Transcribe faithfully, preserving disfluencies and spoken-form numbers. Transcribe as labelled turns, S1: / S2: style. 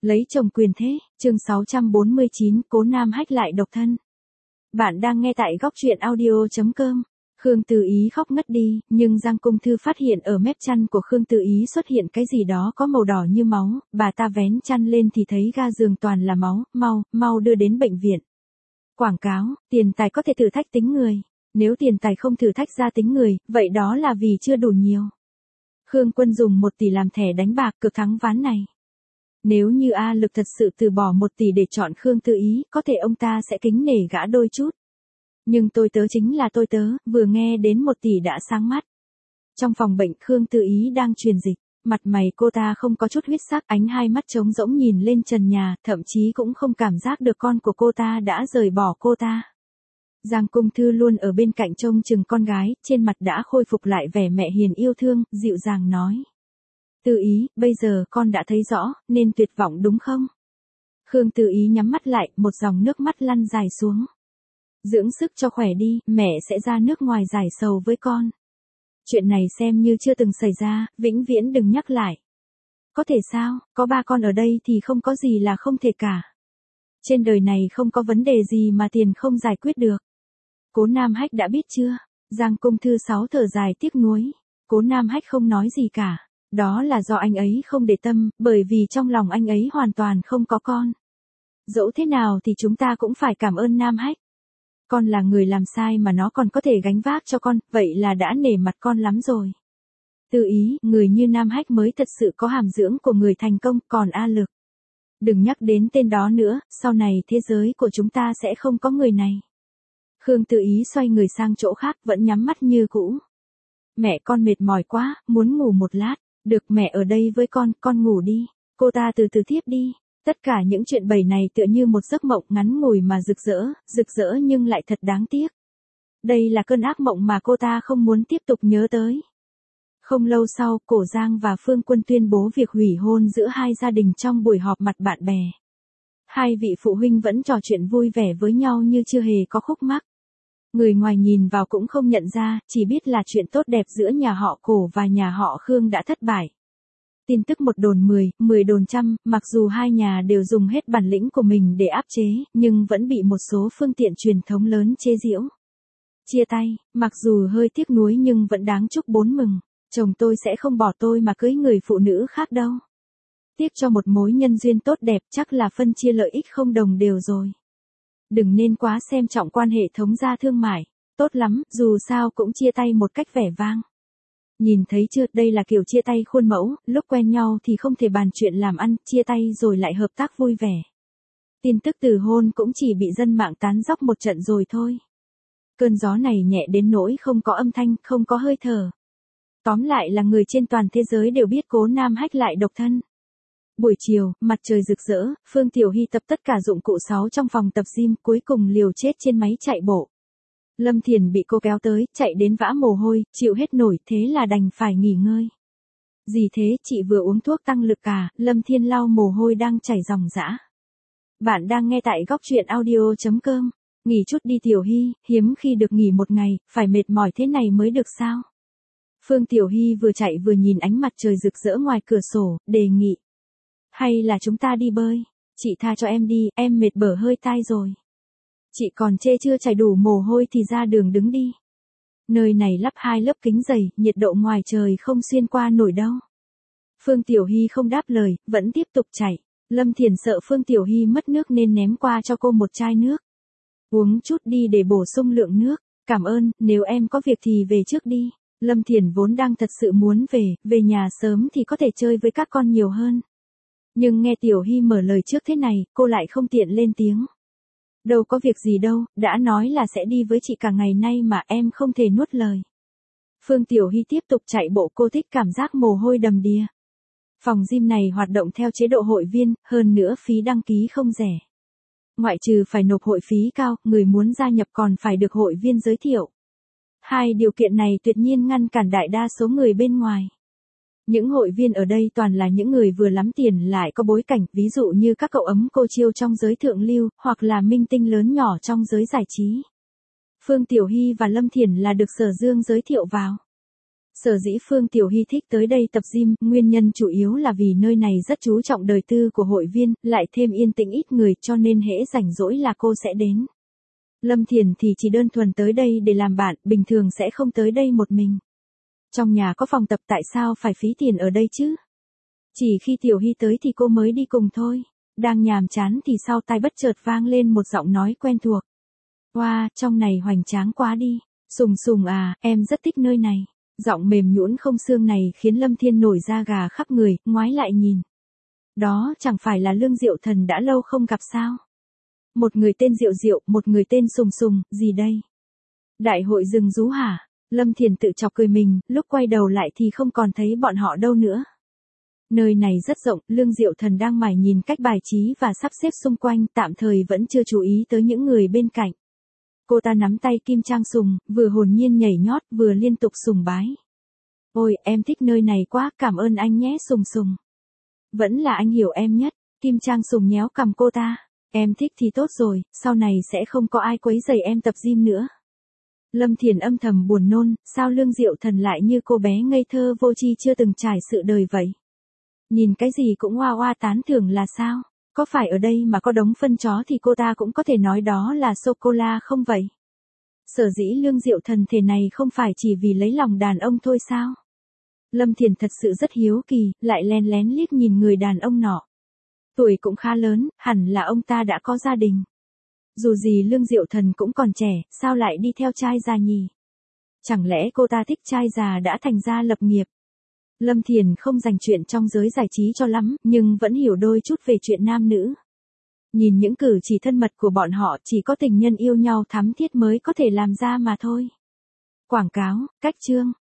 S1: Lấy chồng quyền thế, chương sáu trăm bốn mươi chín, Cố Nam Hách lại độc thân. Bạn đang nghe tại góc truyện audio chấm com. Khương Từ Ý khóc ngất đi, nhưng Giang Cung Thư phát hiện ở mép chăn của Khương Từ Ý xuất hiện cái gì đó có màu đỏ như máu, bà ta vén chăn lên thì thấy ga giường toàn là máu, mau, mau đưa đến bệnh viện. Quảng cáo, tiền tài có thể thử thách tính người, nếu tiền tài không thử thách ra tính người, vậy đó là vì chưa đủ nhiều. Khương Quân dùng một tỷ làm thẻ đánh bạc cực thắng ván này. Nếu như A Lực thật sự từ bỏ một tỷ để chọn Khương Từ Ý, có thể ông ta sẽ kính nể gã đôi chút. Nhưng tôi tớ chính là tôi tớ, vừa nghe đến một tỷ đã sáng mắt. Trong phòng bệnh Khương Từ Ý đang truyền dịch, mặt mày cô ta không có chút huyết sắc, ánh hai mắt trống rỗng nhìn lên trần nhà, thậm chí cũng không cảm giác được con của cô ta đã rời bỏ cô ta. Giang Cung Thư luôn ở bên cạnh trông chừng con gái, trên mặt đã khôi phục lại vẻ mẹ hiền yêu thương, dịu dàng nói. Từ Ý, bây giờ con đã thấy rõ, nên tuyệt vọng đúng không? Khương Từ Ý nhắm mắt lại, một dòng nước mắt lăn dài xuống. Dưỡng sức cho khỏe đi, mẹ sẽ ra nước ngoài giải sầu với con. Chuyện này xem như chưa từng xảy ra, vĩnh viễn đừng nhắc lại. Có thể sao, có ba con ở đây thì không có gì là không thể cả. Trên đời này không có vấn đề gì mà tiền không giải quyết được. Cố Nam Hách đã biết chưa? Giang Cung Thư sáu thở dài tiếc nuối. Cố Nam Hách không nói gì cả. Đó là do anh ấy không để tâm, bởi vì trong lòng anh ấy hoàn toàn không có con. Dẫu thế nào thì chúng ta cũng phải cảm ơn Nam Hách. Con là người làm sai mà nó còn có thể gánh vác cho con, vậy là đã nể mặt con lắm rồi. Từ Ý, người như Nam Hách mới thật sự có hàm dưỡng của người thành công, còn A Lực. Đừng nhắc đến tên đó nữa, sau này thế giới của chúng ta sẽ không có người này. Khương Từ Ý xoay người sang chỗ khác, vẫn nhắm mắt như cũ. Mẹ con mệt mỏi quá, muốn ngủ một lát. Được, mẹ ở đây với con, con ngủ đi. Cô ta từ từ tiếp đi. Tất cả những chuyện bầy này tựa như một giấc mộng ngắn ngủi mà rực rỡ, rực rỡ nhưng lại thật đáng tiếc. Đây là cơn ác mộng mà cô ta không muốn tiếp tục nhớ tới. Không lâu sau, Cổ Giang và Phương Quân tuyên bố việc hủy hôn giữa hai gia đình trong buổi họp mặt bạn bè. Hai vị phụ huynh vẫn trò chuyện vui vẻ với nhau như chưa hề có khúc mắc. Người ngoài nhìn vào cũng không nhận ra, chỉ biết là chuyện tốt đẹp giữa nhà họ Cổ và nhà họ Khương đã thất bại. Tin tức một đồn mười, mười đồn trăm, mặc dù hai nhà đều dùng hết bản lĩnh của mình để áp chế, nhưng vẫn bị một số phương tiện truyền thống lớn chế giễu. Chia tay, mặc dù hơi tiếc nuối nhưng vẫn đáng chúc bốn mừng, chồng tôi sẽ không bỏ tôi mà cưới người phụ nữ khác đâu. Tiếc cho một mối nhân duyên tốt đẹp chắc là phân chia lợi ích không đồng đều rồi. Đừng nên quá xem trọng quan hệ thống gia thương mại, tốt lắm, dù sao cũng chia tay một cách vẻ vang. Nhìn thấy chưa, đây là kiểu chia tay khuôn mẫu, lúc quen nhau thì không thể bàn chuyện làm ăn, chia tay rồi lại hợp tác vui vẻ. Tin tức từ hôn cũng chỉ bị dân mạng tán dóc một trận rồi thôi. Cơn gió này nhẹ đến nỗi không có âm thanh, không có hơi thở. Tóm lại là người trên toàn thế giới đều biết Cố Nam Hách lại độc thân. Buổi chiều, mặt trời rực rỡ, Phương Tiểu Hy tập tất cả dụng cụ sáu trong phòng tập gym, cuối cùng liều chết trên máy chạy bộ. Lâm Thiền bị cô kéo tới, chạy đến vã mồ hôi, chịu hết nổi, thế là đành phải nghỉ ngơi. Gì thế, chị vừa uống thuốc tăng lực à? Lâm Thiên lau mồ hôi đang chảy ròng rã. Bạn đang nghe tại góc truyện audio chấm com. Nghỉ chút đi Tiểu Hy, hiếm khi được nghỉ một ngày, phải mệt mỏi thế này mới được sao? Phương Tiểu Hy vừa chạy vừa nhìn ánh mặt trời rực rỡ ngoài cửa sổ, đề nghị. Hay là chúng ta đi bơi? Chị tha cho em đi, em mệt bở hơi tai rồi. Chị còn chê chưa chảy đủ mồ hôi thì ra đường đứng đi. Nơi này lắp hai lớp kính dày, nhiệt độ ngoài trời không xuyên qua nổi đâu. Phương Tiểu Hy không đáp lời, vẫn tiếp tục chạy. Lâm Thiền sợ Phương Tiểu Hy mất nước nên ném qua cho cô một chai nước. Uống chút đi để bổ sung lượng nước. Cảm ơn, nếu em có việc thì về trước đi. Lâm Thiền vốn đang thật sự muốn về, về nhà sớm thì có thể chơi với các con nhiều hơn. Nhưng nghe Tiểu Hy mở lời trước thế này, cô lại không tiện lên tiếng. Đâu có việc gì đâu, đã nói là sẽ đi với chị cả ngày nay mà em không thể nuốt lời. Phương Tiểu Hy tiếp tục chạy bộ, cô thích cảm giác mồ hôi đầm đìa. Phòng gym này hoạt động theo chế độ hội viên, hơn nữa phí đăng ký không rẻ. Ngoại trừ phải nộp hội phí cao, người muốn gia nhập còn phải được hội viên giới thiệu. Hai điều kiện này tuyệt nhiên ngăn cản đại đa số người bên ngoài. Những hội viên ở đây toàn là những người vừa lắm tiền lại có bối cảnh, ví dụ như các cậu ấm cô chiêu trong giới thượng lưu, hoặc là minh tinh lớn nhỏ trong giới giải trí. Phương Tiểu Hy và Lâm Thiển là được Sở Dương giới thiệu vào. Sở dĩ Phương Tiểu Hy thích tới đây tập gym, nguyên nhân chủ yếu là vì nơi này rất chú trọng đời tư của hội viên, lại thêm yên tĩnh ít người cho nên hễ rảnh rỗi là cô sẽ đến. Lâm Thiền thì chỉ đơn thuần tới đây để làm bạn, bình thường sẽ không tới đây một mình. Trong nhà có phòng tập tại sao phải phí tiền ở đây chứ? Chỉ khi Tiểu Hy tới thì cô mới đi cùng thôi. Đang nhàm chán thì sau tai bất chợt vang lên một giọng nói quen thuộc. Wow, trong này hoành tráng quá đi. Sùng Sùng à, em rất thích nơi này. Giọng mềm nhũn không xương này khiến Lâm Thiên nổi da gà khắp người, ngoái lại nhìn. Đó chẳng phải là Lương Diệu Thần đã lâu không gặp sao? Một người tên Diệu Diệu, một người tên Sùng Sùng, gì đây? Đại hội rừng rú hả? Lâm Thiền tự chọc cười mình, lúc quay đầu lại thì không còn thấy bọn họ đâu nữa. Nơi này rất rộng, Lương Diệu Thần đang mải nhìn cách bài trí và sắp xếp xung quanh, tạm thời vẫn chưa chú ý tới những người bên cạnh. Cô ta nắm tay Kim Trang Sùng, vừa hồn nhiên nhảy nhót, vừa liên tục sùng bái. Ôi, em thích nơi này quá, cảm ơn anh nhé Sùng Sùng. Vẫn là anh hiểu em nhất, Kim Trang Sùng nhéo cằm cô ta. Em thích thì tốt rồi, sau này sẽ không có ai quấy rầy em tập gym nữa. Lâm Thiền âm thầm buồn nôn, sao Lương Diệu Thần lại như cô bé ngây thơ vô tri chưa từng trải sự đời vậy? Nhìn cái gì cũng hoa hoa tán thưởng là sao? Có phải ở đây mà có đống phân chó thì cô ta cũng có thể nói đó là sô-cô-la không vậy? Sở dĩ Lương Diệu Thần thế này không phải chỉ vì lấy lòng đàn ông thôi sao? Lâm Thiền thật sự rất hiếu kỳ, lại lén lén liếc nhìn người đàn ông nọ. Tuổi cũng khá lớn, hẳn là ông ta đã có gia đình. Dù gì Lương Diệu Thần cũng còn trẻ, sao lại đi theo trai già nhỉ? Chẳng lẽ cô ta thích trai già đã thành gia lập nghiệp? Lâm Thiền không dành chuyện trong giới giải trí cho lắm, nhưng vẫn hiểu đôi chút về chuyện nam nữ. Nhìn những cử chỉ thân mật của bọn họ chỉ có tình nhân yêu nhau thắm thiết mới có thể làm ra mà thôi. Quảng cáo, cách chương.